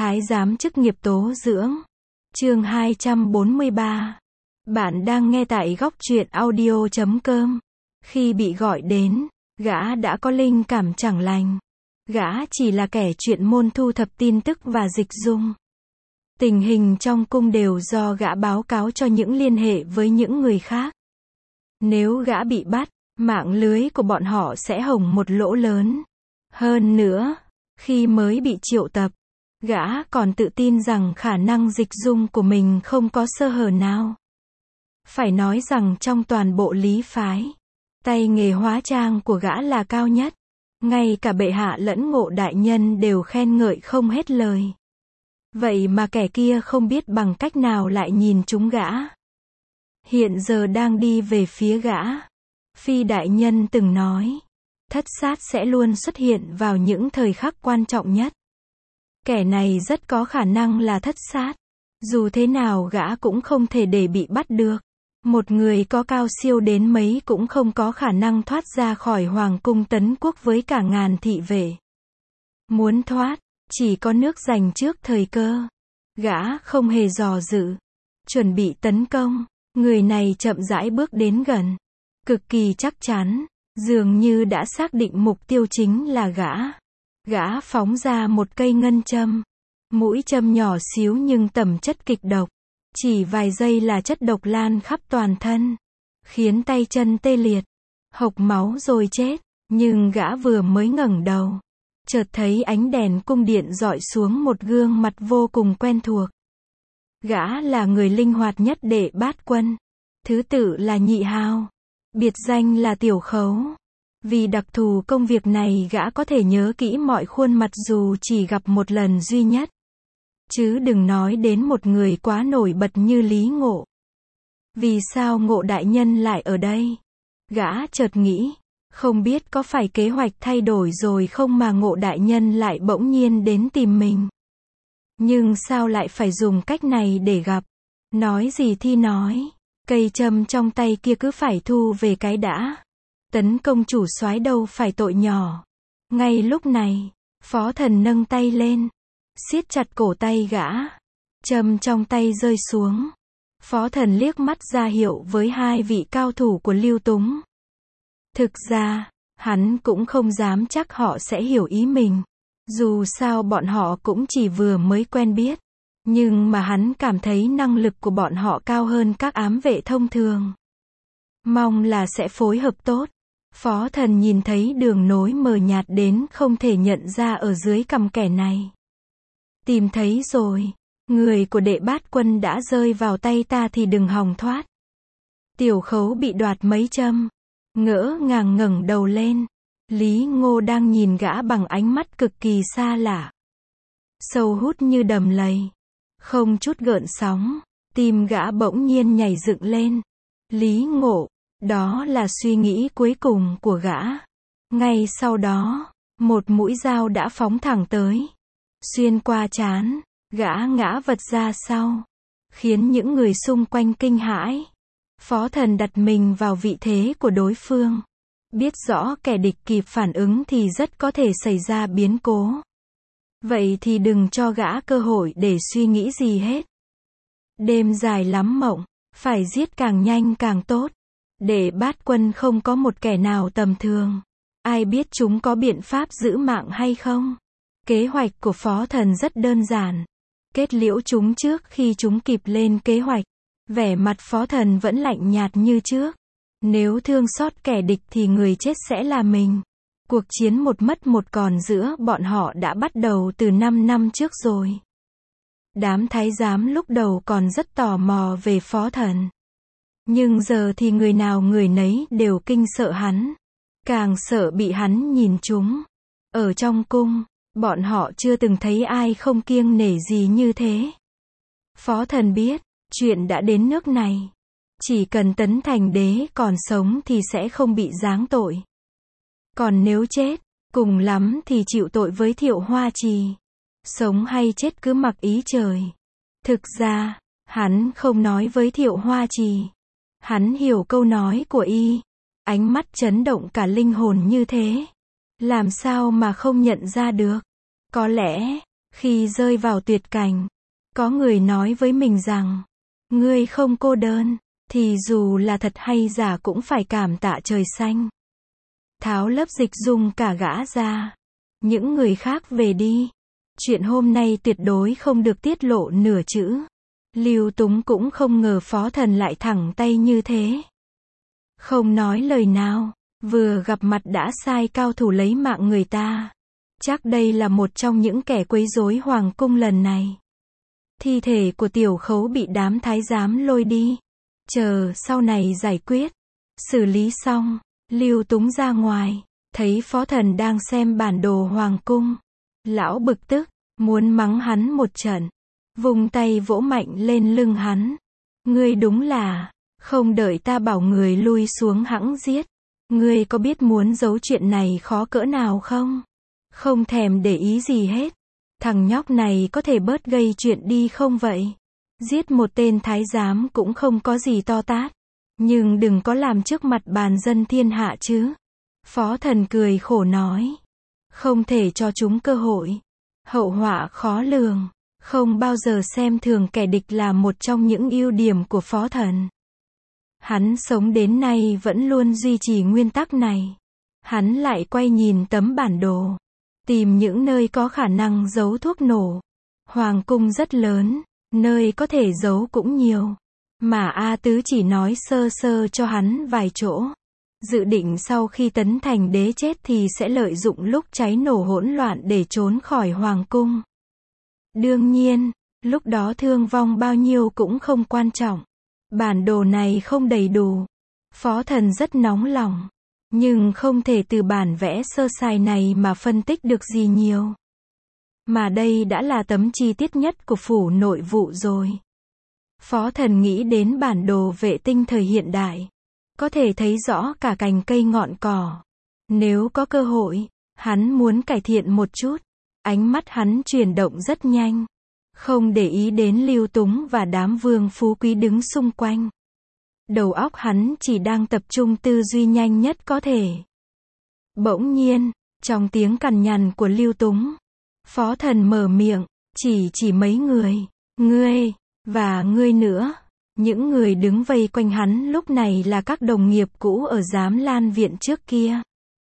Thái giám chức nghiệp tố dưỡng. Chương 243. Bạn đang nghe tại góc truyện audio.com. Khi bị gọi đến, gã đã có linh cảm chẳng lành. Gã chỉ là kẻ chuyên môn thu thập tin tức và dịch dung. Tình hình trong cung đều do gã báo cáo cho những liên hệ với những người khác. Nếu gã bị bắt, mạng lưới của bọn họ sẽ hổng một lỗ lớn. Hơn nữa, khi mới bị triệu tập, gã còn tự tin rằng khả năng dịch dung của mình không có sơ hở nào. Phải nói rằng trong toàn bộ lý phái, tay nghề hóa trang của gã là cao nhất. Ngay cả bệ hạ lẫn Ngộ đại nhân đều khen ngợi không hết lời. Vậy mà kẻ kia không biết bằng cách nào lại nhìn trúng gã. Hiện giờ đang đi về phía gã. Phi đại nhân từng nói, thất sát sẽ luôn xuất hiện vào những thời khắc quan trọng nhất. Kẻ này rất có khả năng là thất sát. Dù thế nào gã cũng không thể để bị bắt được. Một người có cao siêu đến mấy cũng không có khả năng thoát ra khỏi hoàng cung Tấn Quốc với cả ngàn thị vệ. Muốn thoát, chỉ có nước giành trước thời cơ. Gã không hề dò dự, chuẩn bị tấn công. Người này chậm rãi bước đến gần, cực kỳ chắc chắn, dường như đã xác định mục tiêu chính là gã. Gã phóng ra một cây ngân châm. Mũi châm nhỏ xíu nhưng tẩm chất kịch độc. Chỉ vài giây là chất độc lan khắp toàn thân, khiến tay chân tê liệt, hộc máu rồi chết. Nhưng gã vừa mới ngẩng đầu, chợt thấy ánh đèn cung điện rọi xuống một gương mặt vô cùng quen thuộc. Gã là người linh hoạt nhất Đệ Bát Quân. Thứ tự là Nhị Hào, biệt danh là Tiểu Khấu. Vì đặc thù công việc này gã có thể nhớ kỹ mọi khuôn mặt dù chỉ gặp một lần duy nhất. Chứ đừng nói đến một người quá nổi bật như Lý Ngộ. Vì sao Ngộ đại nhân lại ở đây? Gã chợt nghĩ, không biết có phải kế hoạch thay đổi rồi không mà Ngộ đại nhân lại bỗng nhiên đến tìm mình. Nhưng sao lại phải dùng cách này để gặp? Nói gì thì nói, cây châm trong tay kia cứ phải thu về cái đã. Tấn công chủ soái đâu phải tội nhỏ. Ngay lúc này, Phó Thần nâng tay lên, siết chặt cổ tay gã. Châm trong tay rơi xuống. Phó Thần liếc mắt ra hiệu với hai vị cao thủ của Lưu Túng. Thực ra, hắn cũng không dám chắc họ sẽ hiểu ý mình. Dù sao bọn họ cũng chỉ vừa mới quen biết. Nhưng mà hắn cảm thấy năng lực của bọn họ cao hơn các ám vệ thông thường. Mong là sẽ phối hợp tốt. Phó Thần nhìn thấy đường nối mờ nhạt đến không thể nhận ra ở dưới cằm kẻ này. Tìm thấy rồi. Người của Đệ Bát Quân đã rơi vào tay ta thì đừng hòng thoát. Tiểu Khấu bị đoạt mấy châm. Ngỡ ngàng ngẩng đầu lên. Lý Ngô đang nhìn gã bằng ánh mắt cực kỳ xa lạ. Sâu hút như đầm lầy. Không chút gợn sóng. Tim gã bỗng nhiên nhảy dựng lên. Lý Ngộ. Đó là suy nghĩ cuối cùng của gã. Ngay sau đó, một mũi dao đã phóng thẳng tới. Xuyên qua trán, gã ngã vật ra sau, khiến những người xung quanh kinh hãi. Phó Thần đặt mình vào vị thế của đối phương. Biết rõ kẻ địch kịp phản ứng thì rất có thể xảy ra biến cố. Vậy thì đừng cho gã cơ hội để suy nghĩ gì hết. Đêm dài lắm mộng, phải giết càng nhanh càng tốt. Đệ Bát Quân không có một kẻ nào tầm thường. Ai biết chúng có biện pháp giữ mạng hay không? Kế hoạch của Phó Thần rất đơn giản. Kết liễu chúng trước khi chúng kịp lên kế hoạch. Vẻ mặt Phó Thần vẫn lạnh nhạt như trước. Nếu thương xót kẻ địch thì người chết sẽ là mình. Cuộc chiến một mất một còn giữa bọn họ đã bắt đầu từ 5 năm trước rồi. Đám thái giám lúc đầu còn rất tò mò về Phó Thần. Nhưng giờ thì người nào người nấy đều kinh sợ hắn. Càng sợ bị hắn nhìn trúng. Ở trong cung, bọn họ chưa từng thấy ai không kiêng nể gì như thế. Phó Thần biết, chuyện đã đến nước này. Chỉ cần Tấn Thành Đế còn sống thì sẽ không bị giáng tội. Còn nếu chết, cùng lắm thì chịu tội với Thiệu Hoa Trì. Sống hay chết cứ mặc ý trời. Thực ra, hắn không nói với Thiệu Hoa Trì. Hắn hiểu câu nói của y. Ánh mắt chấn động cả linh hồn như thế. Làm sao mà không nhận ra được. Có lẽ, Khi rơi vào tuyệt cảnh, có người nói với mình rằng, ngươi không cô đơn, thì dù là thật hay giả cũng phải cảm tạ trời xanh. Tháo lớp dịch dung cả gã ra. Những người khác về đi. Chuyện hôm nay tuyệt đối không được tiết lộ nửa chữ. Lưu Túng cũng không ngờ Phó Thần lại thẳng tay như thế. Không nói lời nào, vừa gặp mặt đã sai cao thủ lấy mạng người ta. Chắc đây là một trong những kẻ quấy rối hoàng cung lần này. Thi thể của Tiểu Khấu bị đám thái giám lôi đi. Chờ sau này giải quyết. Xử lý xong, Lưu Túng ra ngoài, thấy Phó Thần đang xem bản đồ hoàng cung. Lão bực tức, muốn mắng hắn một trận. Vùng tay vỗ mạnh lên lưng hắn. Ngươi đúng là, không đợi ta bảo người lui xuống hẵng giết. Ngươi có biết muốn giấu chuyện này khó cỡ nào không? Không thèm để ý gì hết. Thằng nhóc này có thể bớt gây chuyện đi không vậy? Giết một tên thái giám cũng không có gì to tát. Nhưng đừng có làm trước mặt bàn dân thiên hạ chứ. Phó Thần cười khổ nói. Không thể cho chúng cơ hội. Hậu họa khó lường. Không bao giờ xem thường kẻ địch là một trong những ưu điểm của Phó Thần. Hắn sống đến nay vẫn luôn duy trì nguyên tắc này. Hắn lại quay nhìn tấm bản đồ. Tìm những nơi có khả năng giấu thuốc nổ. Hoàng cung rất lớn, nơi có thể giấu cũng nhiều. Mà A Tứ chỉ nói sơ sơ cho hắn vài chỗ. Dự định sau khi Tấn Thành Đế chết thì sẽ lợi dụng lúc cháy nổ hỗn loạn để trốn khỏi Hoàng cung. Đương nhiên, lúc đó thương vong bao nhiêu cũng không quan trọng. Bản đồ này không đầy đủ. Phó Thần rất nóng lòng. Nhưng không thể từ bản vẽ sơ sài này mà phân tích được gì nhiều. Mà đây đã là tấm chi tiết nhất của phủ nội vụ rồi. Phó Thần nghĩ đến bản đồ vệ tinh thời hiện đại. Có thể thấy rõ cả cành cây ngọn cỏ. Nếu có cơ hội, hắn muốn cải thiện một chút. Ánh mắt hắn chuyển động rất nhanh. Không để ý đến Lưu Túng và đám vương phú quý đứng xung quanh. Đầu óc hắn chỉ đang tập trung tư duy nhanh nhất có thể. Bỗng nhiên, trong tiếng cằn nhằn của Lưu Túng, Phó Thần mở miệng, chỉ mấy người, ngươi, và ngươi nữa. Những người đứng vây quanh hắn lúc này là các đồng nghiệp cũ ở Giám Lan Viện trước kia.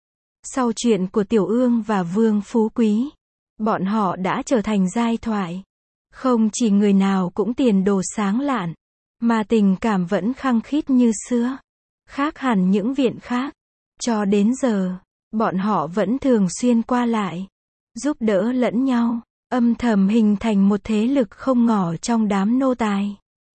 Sau chuyện của Tiểu Ương và Vương Phú Quý, bọn họ đã trở thành giai thoại. Không chỉ người nào cũng tiền đồ sáng lạn, mà tình cảm vẫn khăng khít như xưa. Khác hẳn những viện khác. Cho đến giờ, bọn họ vẫn thường xuyên qua lại, giúp đỡ lẫn nhau, âm thầm hình thành một thế lực không ngỏ trong đám nô tài.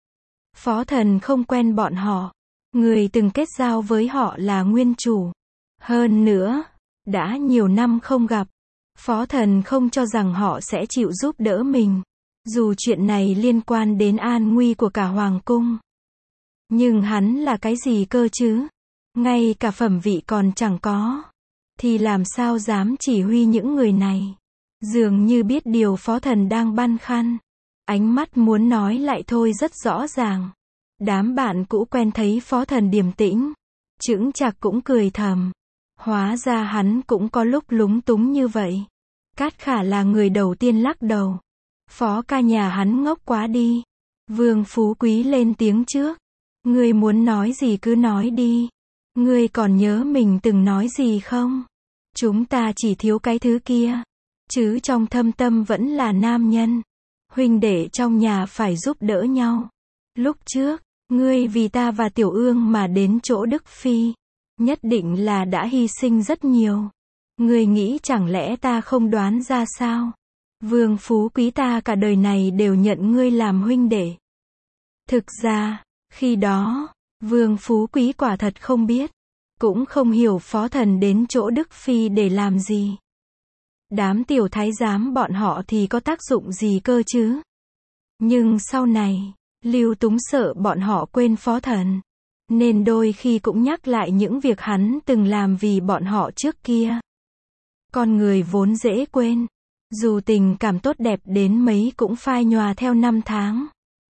Phó Thần không quen bọn họ. Người từng kết giao với họ là nguyên chủ. Hơn nữa, đã nhiều năm không gặp. Phó Thần không cho rằng họ sẽ chịu giúp đỡ mình. Dù chuyện này liên quan đến an nguy của cả Hoàng cung. Nhưng hắn là cái gì cơ chứ? Ngay cả phẩm vị còn chẳng có. Thì làm sao dám chỉ huy những người này? Dường như biết điều Phó Thần đang băn khoăn. Ánh mắt muốn nói lại thôi rất rõ ràng. Đám bạn cũ quen thấy Phó Thần điềm tĩnh, chững chạc cũng cười thầm. Hóa ra hắn cũng có lúc lúng túng như vậy. Cát Khả là người đầu tiên lắc đầu. Phó ca nhà hắn ngốc quá đi. Vương Phú Quý lên tiếng trước. Ngươi muốn nói gì cứ nói đi. Ngươi còn nhớ mình từng nói gì không? Chúng ta chỉ thiếu cái thứ kia. Chứ trong thâm tâm vẫn là nam nhân. Huynh đệ trong nhà phải giúp đỡ nhau. Lúc trước, ngươi vì ta và Tiểu Ương mà đến chỗ Đức Phi. Nhất định là đã hy sinh rất nhiều. Ngươi nghĩ chẳng lẽ ta không đoán ra sao? Vương Phú Quý ta cả đời này đều nhận ngươi làm huynh đệ. Thực ra, khi đó, Vương Phú Quý quả thật không biết. Cũng không hiểu Phó Thần đến chỗ Đức Phi để làm gì. Đám tiểu thái giám bọn họ thì có tác dụng gì cơ chứ? Nhưng sau này, Lưu Túng sợ bọn họ quên Phó Thần. Nên đôi khi cũng nhắc lại những việc hắn từng làm vì bọn họ trước kia. Con người vốn dễ quên. Dù tình cảm tốt đẹp đến mấy cũng phai nhòa theo năm tháng.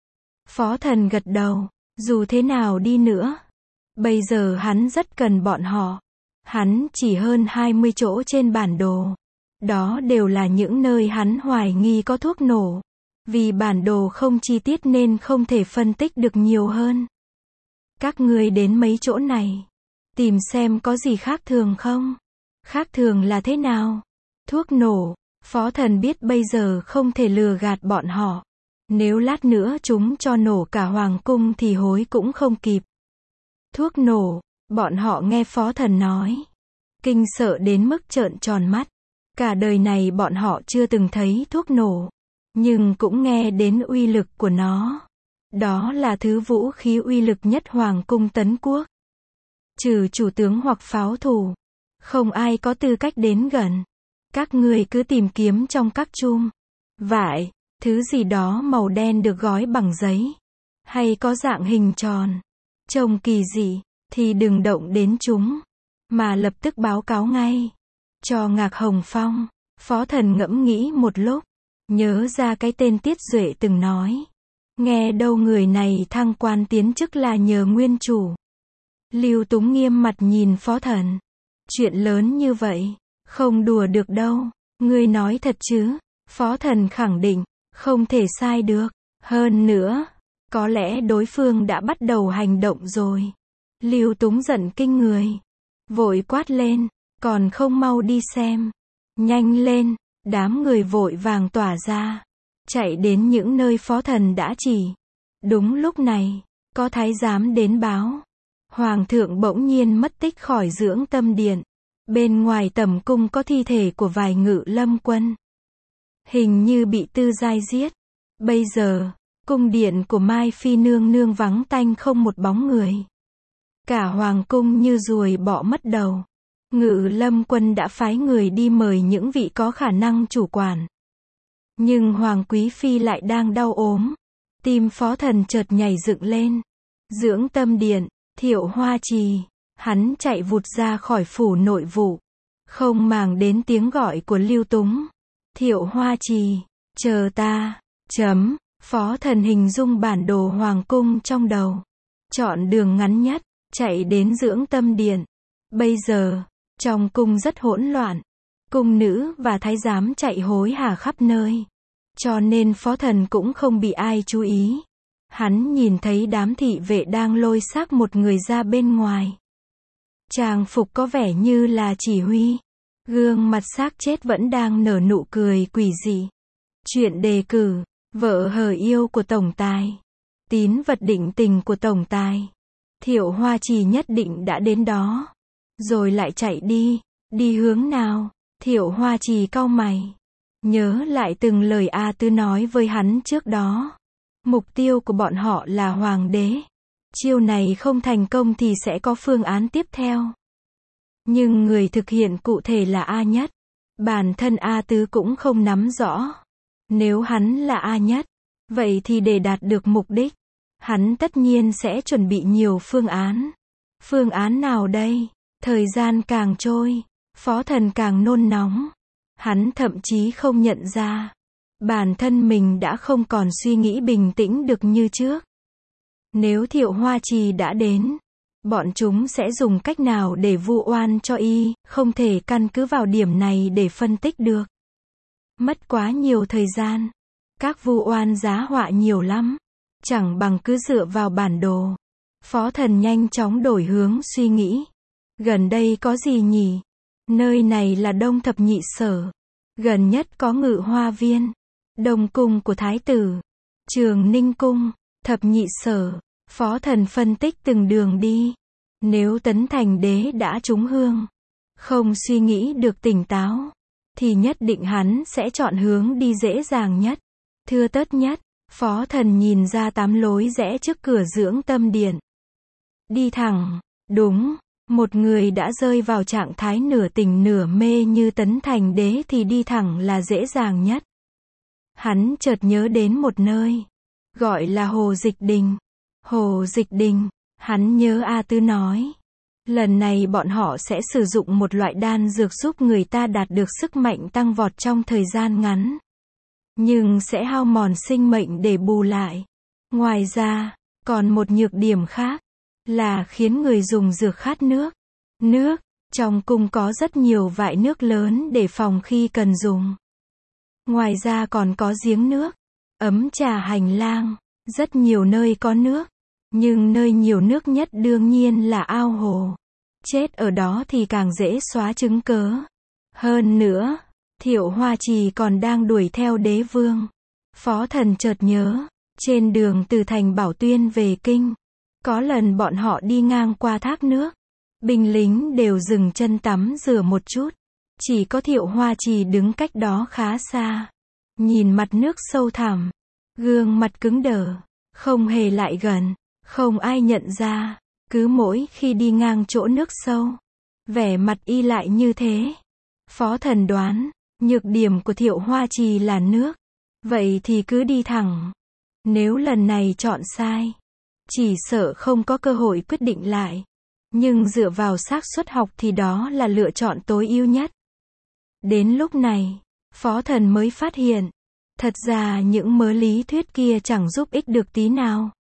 Phó Thần gật đầu. Dù thế nào đi nữa, bây giờ hắn rất cần bọn họ. Hắn chỉ hơn 20 chỗ trên bản đồ. Đó đều là những nơi hắn hoài nghi có thuốc nổ. Vì bản đồ không chi tiết nên không thể phân tích được nhiều hơn. Các ngươi đến mấy chỗ này, tìm xem có gì khác thường không? Khác thường là thế nào? Thuốc nổ. Phó Thần biết bây giờ không thể lừa gạt bọn họ. Nếu lát nữa chúng cho nổ cả hoàng cung thì hối cũng không kịp. Thuốc nổ. Bọn họ nghe Phó Thần nói, kinh sợ đến mức trợn tròn mắt. Cả đời này bọn họ chưa từng thấy thuốc nổ, nhưng cũng nghe đến uy lực của nó. Đó là thứ vũ khí uy lực nhất hoàng cung Tấn Quốc. Trừ chủ tướng hoặc pháo thủ, không ai có tư cách đến gần. Các ngươi cứ tìm kiếm trong các chum vải, thứ gì đó màu đen được gói bằng giấy, hay có dạng hình tròn, trông kỳ dị, thì đừng động đến chúng, mà lập tức báo cáo ngay cho Ngạc Hồng Phong. Phó Thần ngẫm nghĩ một lúc, nhớ ra cái tên Tiết Duệ từng nói. Nghe đâu người này thăng quan tiến chức là nhờ nguyên chủ. Lưu Túng nghiêm mặt nhìn Phó Thần. Chuyện lớn như vậy, không đùa được đâu. Ngươi nói thật chứ? Phó Thần khẳng định, không thể sai được. Hơn nữa, có lẽ đối phương đã bắt đầu hành động rồi. Lưu Túng giận kinh người, vội quát lên, còn không mau đi xem. Nhanh lên, đám người vội vàng tỏa ra, chạy đến những nơi Phó Thần đã chỉ. Đúng lúc này, có thái giám đến báo. Hoàng thượng bỗng nhiên mất tích khỏi Dưỡng Tâm Điện. Bên ngoài tẩm cung có thi thể của vài ngự lâm quân. Hình như bị Tư Giai giết. Bây giờ, cung điện của Mai Phi nương nương vắng tanh không một bóng người. Cả hoàng cung như ruồi bọ mất đầu. Ngự lâm quân đã phái người đi mời những vị có khả năng chủ quản. Nhưng Hoàng Quý Phi lại đang đau ốm. Tim Phó Thần chợt nhảy dựng lên. Dưỡng Tâm Điện, Thiệu Hoa Trì. Hắn chạy vụt ra khỏi phủ nội vụ, không màng đến tiếng gọi của Lưu Túng. Thiệu Hoa Trì, chờ ta. Phó Thần hình dung bản đồ hoàng cung trong đầu. Chọn đường ngắn nhất, chạy đến Dưỡng Tâm Điện. Bây giờ, trong cung rất hỗn loạn. Cung nữ và thái giám chạy hối hả khắp nơi. Cho nên Phó Thần cũng không bị ai chú ý. Hắn nhìn thấy đám thị vệ đang lôi xác một người ra bên ngoài. Trang phục có vẻ như là chỉ huy. Gương mặt xác chết vẫn đang nở nụ cười quỷ dị. Chuyện đề cử, vợ hờ yêu của tổng tài. Tín vật định tình của tổng tài. Thiệu Hoa Trì nhất định đã đến đó. Rồi lại chạy đi. Đi hướng nào? Thiệu Hoa Trì cau mày. Nhớ lại từng lời A Tư nói với hắn trước đó. Mục tiêu của bọn họ là hoàng đế. Chiêu này không thành công thì sẽ có phương án tiếp theo. Nhưng người thực hiện cụ thể là A Nhất. Bản thân A Tứ cũng không nắm rõ. Nếu hắn là A Nhất, vậy thì để đạt được mục đích, hắn tất nhiên sẽ chuẩn bị nhiều phương án. Phương án nào đây? Thời gian càng trôi, Phó Thần càng nôn nóng. Hắn thậm chí không nhận ra, bản thân mình đã không còn suy nghĩ bình tĩnh được như trước. Nếu Thiệu Hoa Trì đã đến, bọn chúng sẽ dùng cách nào để vu oan cho y, không thể căn cứ vào điểm này để phân tích được. Mất quá nhiều thời gian. Các vu oan giá họa nhiều lắm. Chẳng bằng cứ dựa vào bản đồ. Phó Thần nhanh chóng đổi hướng suy nghĩ. Gần đây có gì nhỉ? Nơi này là Đông Thập Nhị Sở. Gần nhất có Ngự Hoa Viên, Đông Cung của Thái tử, Trường Ninh Cung, Thập Nhị Sở. Phó Thần phân tích từng đường đi. Nếu Tấn Thành Đế đã trúng hương, không suy nghĩ được tỉnh táo, thì nhất định hắn sẽ chọn hướng đi dễ dàng nhất, thưa tất nhất. Phó Thần nhìn ra 8 lối rẽ trước cửa Dưỡng Tâm Điện. Đi thẳng, đúng, một người đã rơi vào trạng thái nửa tỉnh nửa mê như Tấn Thành Đế thì đi thẳng là dễ dàng nhất. Hắn chợt nhớ đến một nơi, gọi là Hồ Dịch Đình. Hồ Dịch Đình, hắn nhớ A Tư nói. Lần này bọn họ sẽ sử dụng một loại đan dược giúp người ta đạt được sức mạnh tăng vọt trong thời gian ngắn. Nhưng sẽ hao mòn sinh mệnh để bù lại. Ngoài ra, còn một nhược điểm khác, là khiến người dùng dược khát nước. Nước, Trong cung có rất nhiều vại nước lớn để phòng khi cần dùng. Ngoài ra còn có giếng nước, ấm trà hành lang, rất nhiều nơi có nước. Nhưng nơi nhiều nước nhất đương nhiên là ao hồ. Chết ở đó thì càng dễ xóa chứng cớ. Hơn nữa, Thiệu Hoa Trì còn đang đuổi theo đế vương. Phó Thần chợt nhớ, trên đường từ thành Bảo Tuyên về kinh, có lần bọn họ đi ngang qua thác nước. Binh lính đều dừng chân tắm rửa một chút. Chỉ có Thiệu Hoa Trì đứng cách đó khá xa. Nhìn mặt nước sâu thẳm. Gương mặt cứng đờ. Không hề lại gần. Không ai nhận ra. Cứ mỗi khi đi ngang chỗ nước sâu, vẻ mặt y lại như thế. Phó Thần đoán, nhược điểm của Thiệu Hoa Trì là nước. Vậy thì cứ đi thẳng. Nếu lần này chọn sai, chỉ sợ không có cơ hội quyết định lại. Nhưng dựa vào xác suất học thì đó là lựa chọn tối ưu nhất. Đến lúc này, Phó Thần mới phát hiện, thật ra những mớ lý thuyết kia chẳng giúp ích được tí nào.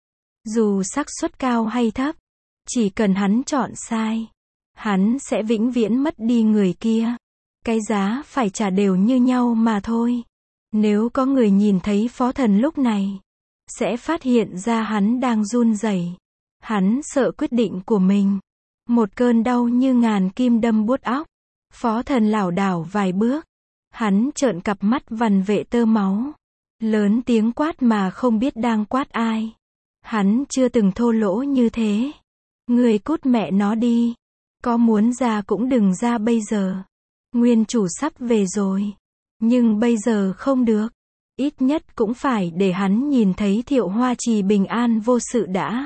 Dù xác suất cao hay thấp, chỉ cần hắn chọn sai, hắn sẽ vĩnh viễn mất đi người kia. Cái giá phải trả đều như nhau mà thôi. Nếu có người nhìn thấy Phó Thần lúc này, sẽ phát hiện ra hắn đang run rẩy. Hắn sợ quyết định của mình. Một cơn đau như ngàn kim đâm buốt óc. Phó Thần lảo đảo vài bước. Hắn trợn cặp mắt vằn vệ tơ máu. Lớn tiếng quát mà không biết đang quát ai. Hắn chưa từng thô lỗ như thế. Người cút mẹ nó đi. Có muốn ra cũng đừng ra bây giờ. Nguyên chủ sắp về rồi. Nhưng bây giờ không được. Ít nhất cũng phải để hắn nhìn thấy Thiệu Hoa Trì bình an vô sự đã.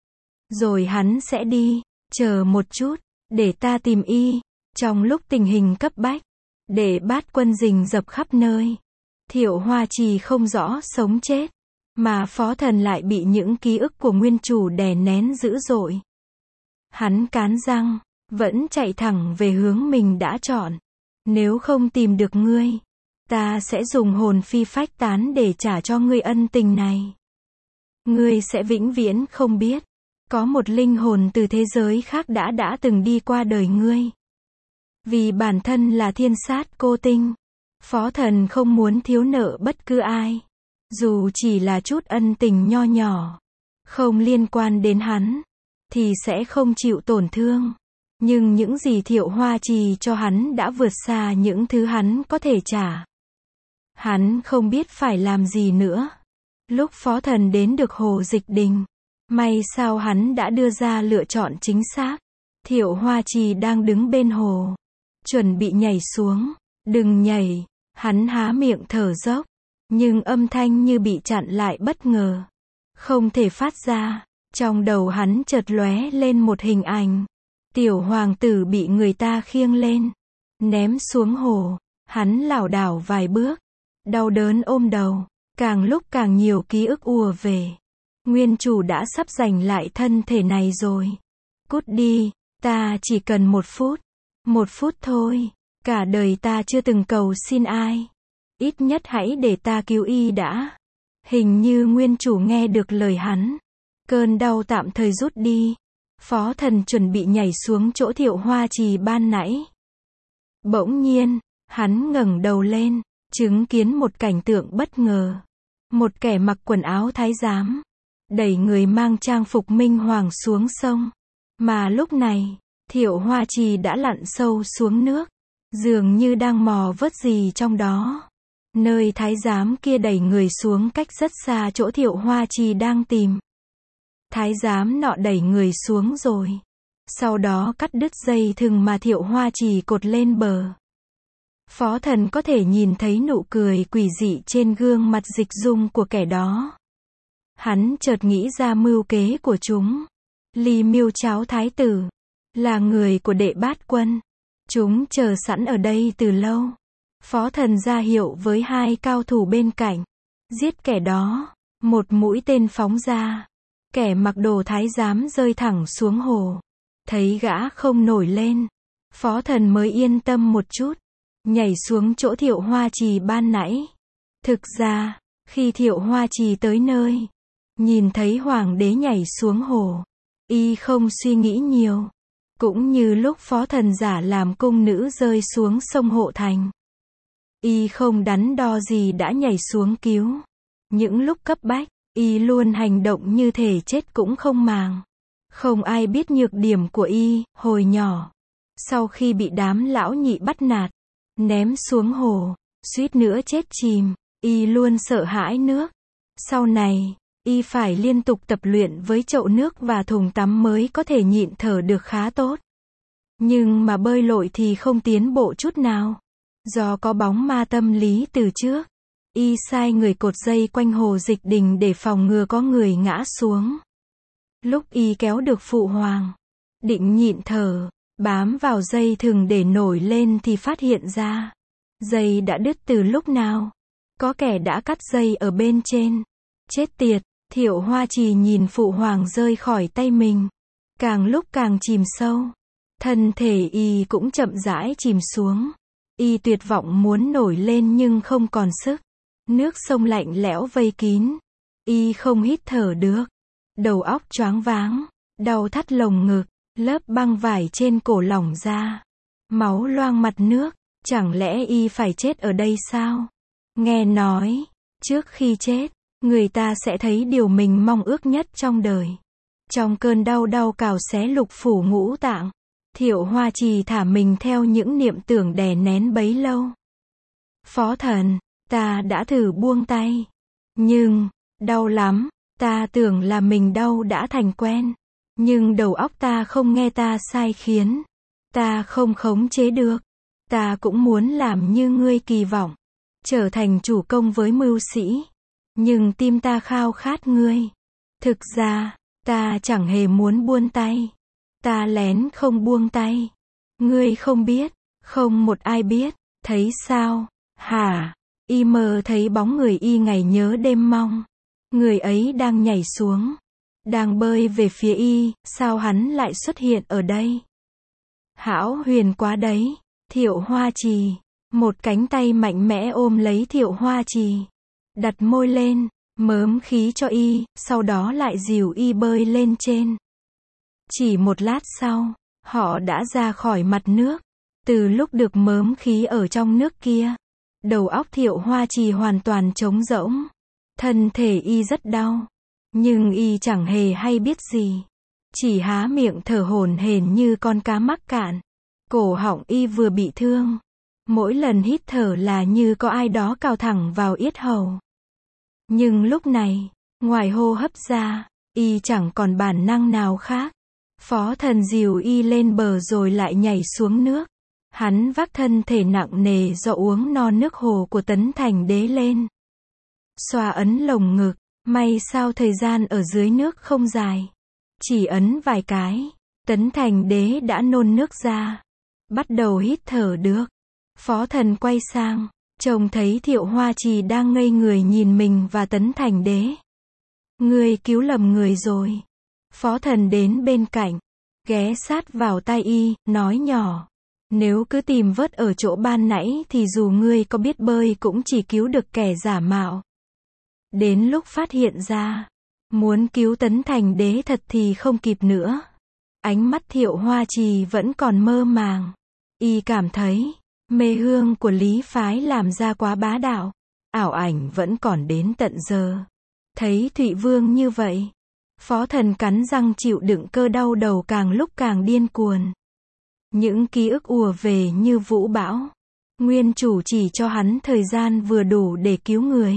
Rồi hắn sẽ đi. Chờ một chút. Để ta tìm y. Trong lúc tình hình cấp bách. Để Bát quân rình rập khắp nơi. Thiệu Hoa Trì không rõ sống chết. Mà Phó Thần lại bị những ký ức của nguyên chủ đè nén dữ dội. Hắn cắn răng. Vẫn chạy thẳng về hướng mình đã chọn. Nếu không tìm được ngươi, ta sẽ dùng hồn phi phách tán để trả cho ngươi ân tình này. Ngươi sẽ vĩnh viễn không biết. Có một linh hồn từ thế giới khác đã từng đi qua đời ngươi. Vì bản thân là thiên sát cô tinh. Phó Thần không muốn thiếu nợ bất cứ ai. Dù chỉ là chút ân tình nho nhỏ. Không liên quan đến hắn. Thì sẽ không chịu tổn thương. Nhưng những gì Thiệu Hoa Trì cho hắn đã vượt xa những thứ hắn có thể trả. Hắn không biết phải làm gì nữa. Lúc Phó Thần đến được Hồ Dịch Đình, may sao hắn đã đưa ra lựa chọn chính xác. Thiệu Hoa Trì đang đứng bên hồ, chuẩn bị nhảy xuống. Đừng nhảy, hắn há miệng thở dốc, nhưng âm thanh như bị chặn lại bất ngờ. Không thể phát ra. Trong đầu hắn chợt lóe lên một hình ảnh. Tiểu hoàng tử bị người ta khiêng lên, ném xuống hồ. Hắn lảo đảo vài bước, đau đớn ôm đầu, càng lúc càng nhiều ký ức ùa về. Nguyên chủ đã sắp giành lại thân thể này rồi. Cút đi, ta chỉ cần 1 phút. 1 phút thôi. Cả đời ta chưa từng cầu xin ai. Ít nhất hãy để ta cứu y đã. Hình như nguyên chủ nghe được lời hắn. Cơn đau tạm thời rút đi. Phó Thần chuẩn bị nhảy xuống chỗ Thiệu Hoa Trì ban nãy. Bỗng nhiên, hắn ngẩng đầu lên, chứng kiến một cảnh tượng bất ngờ. Một kẻ mặc quần áo thái giám, đẩy người mang trang phục minh hoàng xuống sông. Mà lúc này, Thiệu Hoa Trì đã lặn sâu xuống nước, dường như đang mò vớt gì trong đó. Nơi thái giám kia đẩy người xuống cách rất xa chỗ Thiệu Hoa Trì đang tìm. Thái giám nọ đẩy người xuống rồi. Sau đó cắt đứt dây thừng mà Thiệu Hoa Trì cột lên bờ. Phó Thần có thể nhìn thấy nụ cười quỷ dị trên gương mặt dịch dung của kẻ đó. Hắn chợt nghĩ ra mưu kế của chúng. Ly Miêu cháu thái tử, là người của đệ Bát quân. Chúng chờ sẵn ở đây từ lâu. Phó Thần ra hiệu với 2 cao thủ bên cạnh. Giết kẻ đó. Một mũi tên phóng ra. Kẻ mặc đồ thái giám rơi thẳng xuống hồ. Thấy gã không nổi lên, Phó Thần mới yên tâm một chút. Nhảy xuống chỗ Thiệu Hoa Trì ban nãy. Thực ra, khi Thiệu Hoa Trì tới nơi, nhìn thấy hoàng đế nhảy xuống hồ, y không suy nghĩ nhiều. Cũng như lúc phó thần giả làm cung nữ rơi xuống sông Hộ Thành. Y không đắn đo gì đã nhảy xuống cứu. Những lúc cấp bách, y luôn hành động như thể chết cũng không màng. Không ai biết nhược điểm của y, hồi nhỏ. Sau khi bị đám lão nhị bắt nạt, ném xuống hồ, suýt nữa chết chìm, y luôn sợ hãi nước. Sau này, y phải liên tục tập luyện với chậu nước và thùng tắm mới có thể nhịn thở được khá tốt. Nhưng mà bơi lội thì không tiến bộ chút nào. Do có bóng ma tâm lý từ trước, y sai người cột dây quanh hồ Dịch Đình để phòng ngừa có người ngã xuống. Lúc y kéo được phụ hoàng, định nhịn thở, bám vào dây thừng để nổi lên thì phát hiện ra, dây đã đứt từ lúc nào. Có kẻ đã cắt dây ở bên trên. Chết tiệt, Thiệu Hoa Trì nhìn phụ hoàng rơi khỏi tay mình. Càng lúc càng chìm sâu. Thân thể y cũng chậm rãi chìm xuống. Y tuyệt vọng muốn nổi lên nhưng không còn sức. Nước sông lạnh lẽo vây kín. Y không hít thở được. Đầu óc choáng váng, đau thắt lồng ngực, lớp băng vải trên cổ lỏng ra. Máu loang mặt nước, chẳng lẽ y phải chết ở đây sao? Nghe nói, trước khi chết, người ta sẽ thấy điều mình mong ước nhất trong đời. Trong cơn đau đau cào xé lục phủ ngũ tạng, Thiệu Hoa Trì thả mình theo những niệm tưởng đè nén bấy lâu. Phó thần, ta đã thử buông tay. Nhưng, đau lắm, ta tưởng là mình đau đã thành quen. Nhưng đầu óc ta không nghe ta sai khiến. Ta không khống chế được. Ta cũng muốn làm như ngươi kỳ vọng. Trở thành chủ công với mưu sĩ. Nhưng tim ta khao khát ngươi. Thực ra, ta chẳng hề muốn buông tay. Ta lén không buông tay. Ngươi không biết, không một ai biết. Thấy sao? Hả? Y mơ thấy bóng người y ngày nhớ đêm mong. Người ấy đang nhảy xuống. Đang bơi về phía y, sao hắn lại xuất hiện ở đây? Hão huyền quá đấy. Thiệu Hoa Trì. Một cánh tay mạnh mẽ ôm lấy Thiệu Hoa Trì. Đặt môi lên, mớm khí cho y, sau đó lại dìu y bơi lên trên. Chỉ một lát sau, họ đã ra khỏi mặt nước. Từ lúc được mớm khí ở trong nước kia, đầu óc Thiệu Hoa Trì hoàn toàn trống rỗng. Thân thể y rất đau, nhưng y chẳng hề hay biết gì. Chỉ há miệng thở hổn hển như con cá mắc cạn. Cổ họng y vừa bị thương. Mỗi lần hít thở là như có ai đó cào thẳng vào yết hầu. Nhưng lúc này, ngoài hô hấp ra, y chẳng còn bản năng nào khác. Phó thần dìu y lên bờ rồi lại nhảy xuống nước. Hắn vác thân thể nặng nề do uống no nước hồ của Tấn Thành Đế lên. Xoa ấn lồng ngực, may sao thời gian ở dưới nước không dài. Chỉ ấn vài cái, Tấn Thành Đế đã nôn nước ra. Bắt đầu hít thở được. Phó thần quay sang, trông thấy Thiệu Hoa Trì đang ngây người nhìn mình và Tấn Thành Đế. Ngươi cứu lầm người rồi. Phó thần đến bên cạnh, ghé sát vào tai y, nói nhỏ. Nếu cứ tìm vớt ở chỗ ban nãy thì dù ngươi có biết bơi cũng chỉ cứu được kẻ giả mạo. Đến lúc phát hiện ra, muốn cứu Tấn Thành Đế thật thì không kịp nữa. Ánh mắt Thiệu Hoa Trì vẫn còn mơ màng. Y cảm thấy, mê hương của Lý phái làm ra quá bá đạo. Ảo ảnh vẫn còn đến tận giờ. Thấy Thụy Vương như vậy, Phó thần cắn răng chịu đựng cơ đau đầu càng lúc càng điên cuồng. Những ký ức ùa về như vũ bão. Nguyên chủ chỉ cho hắn thời gian vừa đủ để cứu người.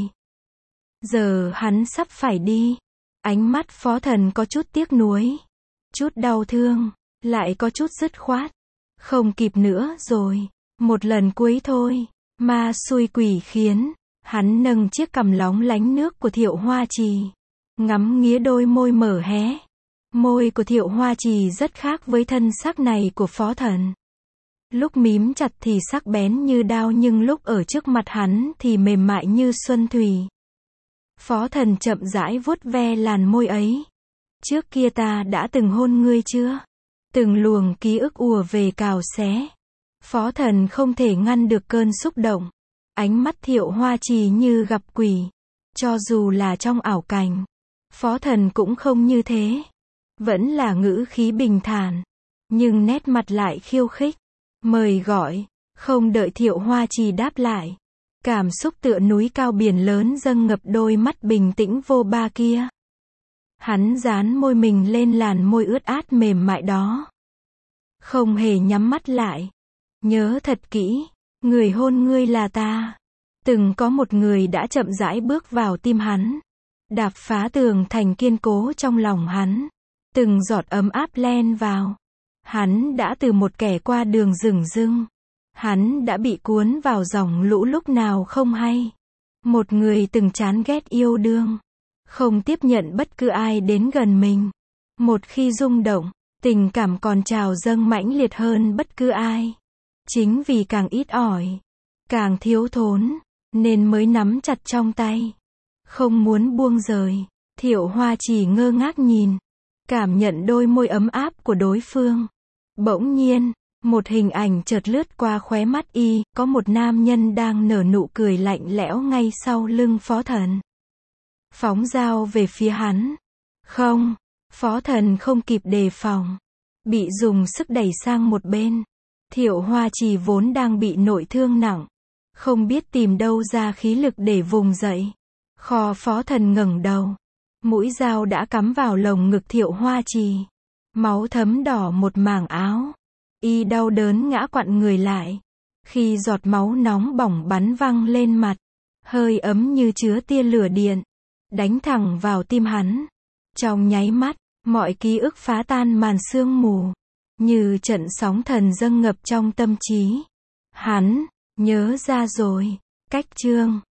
Giờ hắn sắp phải đi. Ánh mắt phó thần có chút tiếc nuối, chút đau thương, lại có chút dứt khoát. Không kịp nữa rồi. Một lần cuối thôi. Ma xui quỷ khiến. Hắn nâng chiếc cằm lóng lánh nước của Thiệu Hoa Trì. Ngắm nghía đôi môi mở hé. Môi của Thiệu Hoa Trì rất khác với thân sắc này của phó thần. Lúc mím chặt thì sắc bén như đao nhưng lúc ở trước mặt hắn thì mềm mại như xuân thủy. Phó thần chậm rãi vuốt ve làn môi ấy. Trước kia ta đã từng hôn ngươi chưa? Từng luồng ký ức ùa về cào xé. Phó thần không thể ngăn được cơn xúc động. Ánh mắt Thiệu Hoa Trì như gặp quỷ. Cho dù là trong ảo cảnh, phó thần cũng không như thế. Vẫn là ngữ khí bình thản. nhưng nét mặt lại khiêu khích. Mời gọi. Không đợi Thiệu Hoa Trì đáp lại. Cảm xúc tựa núi cao biển lớn dâng ngập đôi mắt bình tĩnh vô ba kia. Hắn dán môi mình lên làn môi ướt át mềm mại đó. Không hề nhắm mắt lại. Nhớ thật kỹ, người hôn ngươi là ta. Từng có một người đã chậm rãi bước vào tim hắn. Đạp phá tường thành kiên cố trong lòng hắn. Từng giọt ấm áp len vào. Hắn đã từ một kẻ qua đường rừng rưng. Hắn đã bị cuốn vào dòng lũ lúc nào không hay. Một người từng chán ghét yêu đương. Không tiếp nhận bất cứ ai đến gần mình. Một khi rung động, tình cảm còn trào dâng mãnh liệt hơn bất cứ ai. Chính vì càng ít ỏi, càng thiếu thốn, nên mới nắm chặt trong tay. Không muốn buông rời. Thiệu Hoa chỉ ngơ ngác nhìn. Cảm nhận đôi môi ấm áp của đối phương. Bỗng nhiên, một hình ảnh chợt lướt qua khóe mắt y, có một nam nhân đang nở nụ cười lạnh lẽo ngay sau lưng Phó Thần. Phóng dao về phía hắn. Không, Phó Thần không kịp đề phòng. Bị dùng sức đẩy sang một bên. Thiệu Hoa Trì vốn đang bị nội thương nặng. Không biết tìm đâu ra khí lực để vùng dậy. Kho Phó Thần ngẩng đầu. Mũi dao đã cắm vào lồng ngực Thiệu Hoa Trì. Máu thấm đỏ một mảng áo. Y đau đớn ngã quặn người lại. Khi giọt máu nóng bỏng bắn văng lên mặt. Hơi ấm như chứa tia lửa điện. Đánh thẳng vào tim hắn. Trong nháy mắt, mọi ký ức phá tan màn sương mù. Như trận sóng thần dâng ngập trong tâm trí. Hắn, nhớ ra rồi. Cách chương